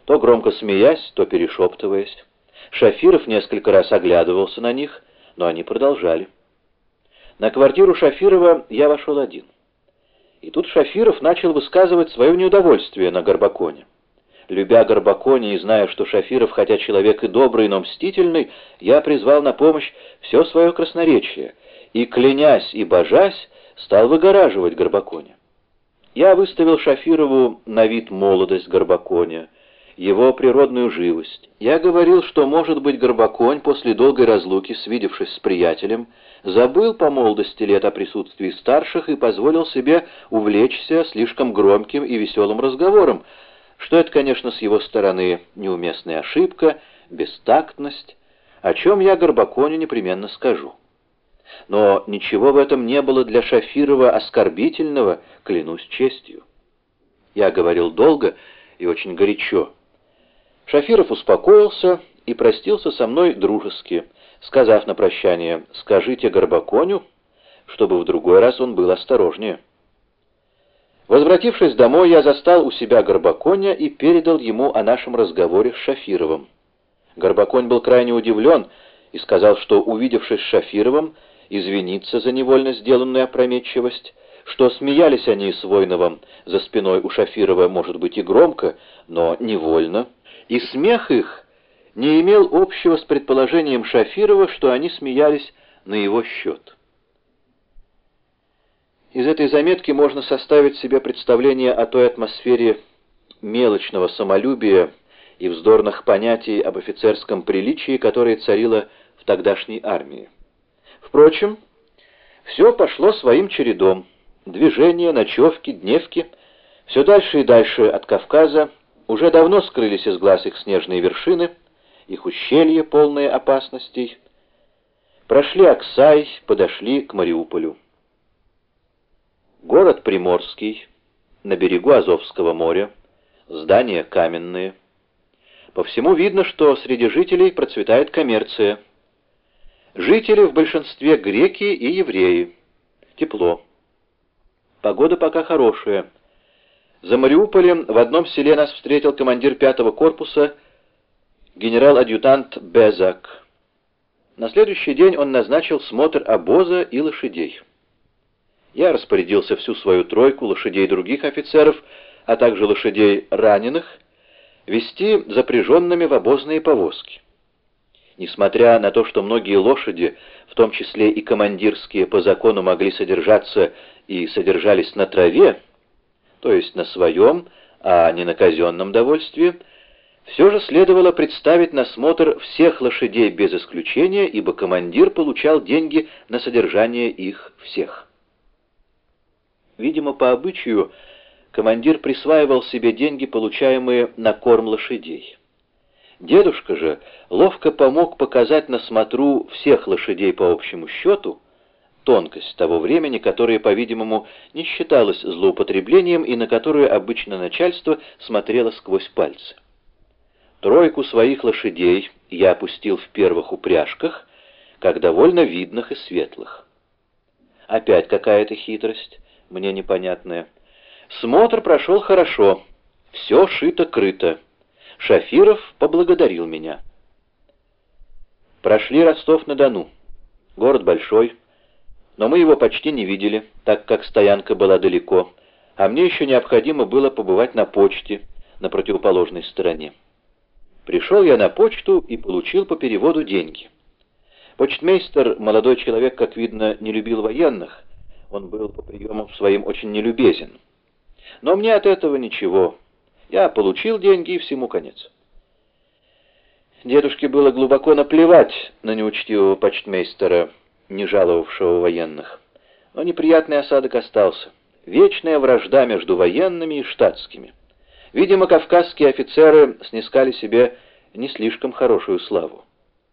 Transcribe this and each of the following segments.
то громко смеясь, то перешептываясь. Шафиров несколько раз оглядывался на них, но они продолжали. На квартиру Шафирова я вошел один. И тут Шафиров начал высказывать свое неудовольствие на Горбаконе. Любя Горбаконе и зная, что Шафиров, хотя человек и добрый, но мстительный, я призвал на помощь все свое красноречие и, клянясь и божась, стал выгораживать Горбаконе. Я выставил Шафирову на вид молодость Горбаконе, его природную живость. Я говорил, что, может быть, Горбаконь после долгой разлуки, свидевшись с приятелем, забыл по молодости лет о присутствии старших и позволил себе увлечься слишком громким и веселым разговором, что это, конечно, с его стороны неуместная ошибка, бестактность, о чем я Горбаконю непременно скажу. Но ничего в этом не было для Шафирова оскорбительного, клянусь честью. Я говорил долго и очень горячо. Шафиров успокоился и простился со мной дружески, сказав на прощание: «Скажите Горбаконю, чтобы в другой раз он был осторожнее». Возвратившись домой, я застал у себя Горбаконя и передал ему о нашем разговоре с Шафировым. Горбаконь был крайне удивлен и сказал, что, увидевшись с Шафировым, извинится за невольно сделанную опрометчивость, что смеялись они с Войновым за спиной у Шафирова, может быть, и громко, но невольно, и смех их не имел общего с предположением Шафирова, что они смеялись на его счет. Из этой заметки можно составить себе представление о той атмосфере мелочного самолюбия и вздорных понятий об офицерском приличии, которая царила в тогдашней армии. Впрочем, все пошло своим чередом. Движения, ночевки, дневки, все дальше и дальше от Кавказа, уже давно скрылись из глаз их снежные вершины, их ущелья, полные опасностей. Прошли Аксай, подошли к Мариуполю. Город Приморский, на берегу Азовского моря, здания каменные. По всему видно, что среди жителей процветает коммерция. Жители в большинстве греки и евреи. Тепло. Погода пока хорошая. За Мариуполем в одном селе нас встретил командир 5-го корпуса, генерал-адъютант Безак. На следующий день он назначил смотр обоза и лошадей. Я распорядился всю свою тройку лошадей других офицеров, а также лошадей раненых, везти запряженными в обозные повозки. Несмотря на то, что многие лошади, в том числе и командирские, по закону могли содержаться и содержались на траве, то есть на своем, а не на казенном довольстве, все же следовало представить на смотр всех лошадей без исключения, ибо командир получал деньги на содержание их всех. Видимо, по обычаю, командир присваивал себе деньги, получаемые на корм лошадей. Дедушка же ловко помог показать на смотру всех лошадей по общему счету, тонкость того времени, которая, по-видимому, не считалась злоупотреблением и на которую обычно начальство смотрело сквозь пальцы. Тройку своих лошадей я опустил в первых упряжках, как довольно видных и светлых. Опять какая-то хитрость, мне непонятная. Смотр прошел хорошо, все шито-крыто. Шафиров поблагодарил меня. Прошли Ростов-на-Дону. Город большой, но мы его почти не видели, так как стоянка была далеко, а мне еще необходимо было побывать на почте на противоположной стороне. Пришел я на почту и получил по переводу деньги. Почтмейстер, молодой человек, как видно, не любил военных, он был по приемам своим очень нелюбезен. Но мне от этого ничего. Я получил деньги, и всему конец. Дедушке было глубоко наплевать на неучтивого почтмейстера, не жаловавшего военных. Но неприятный осадок остался. Вечная вражда между военными и штатскими. Видимо, кавказские офицеры снискали себе не слишком хорошую славу.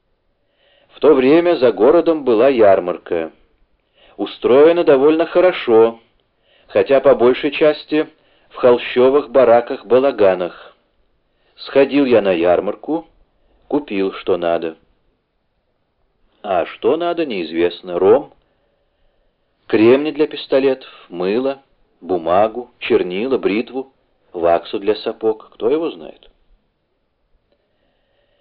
В то время за городом была ярмарка. Устроена довольно хорошо, хотя по большей части в холщовых бараках-балаганах. Сходил я на ярмарку, купил, что надо. А что надо, неизвестно. Ром, кремни для пистолетов, мыло, бумагу, чернила, бритву, ваксу для сапог. Кто его знает?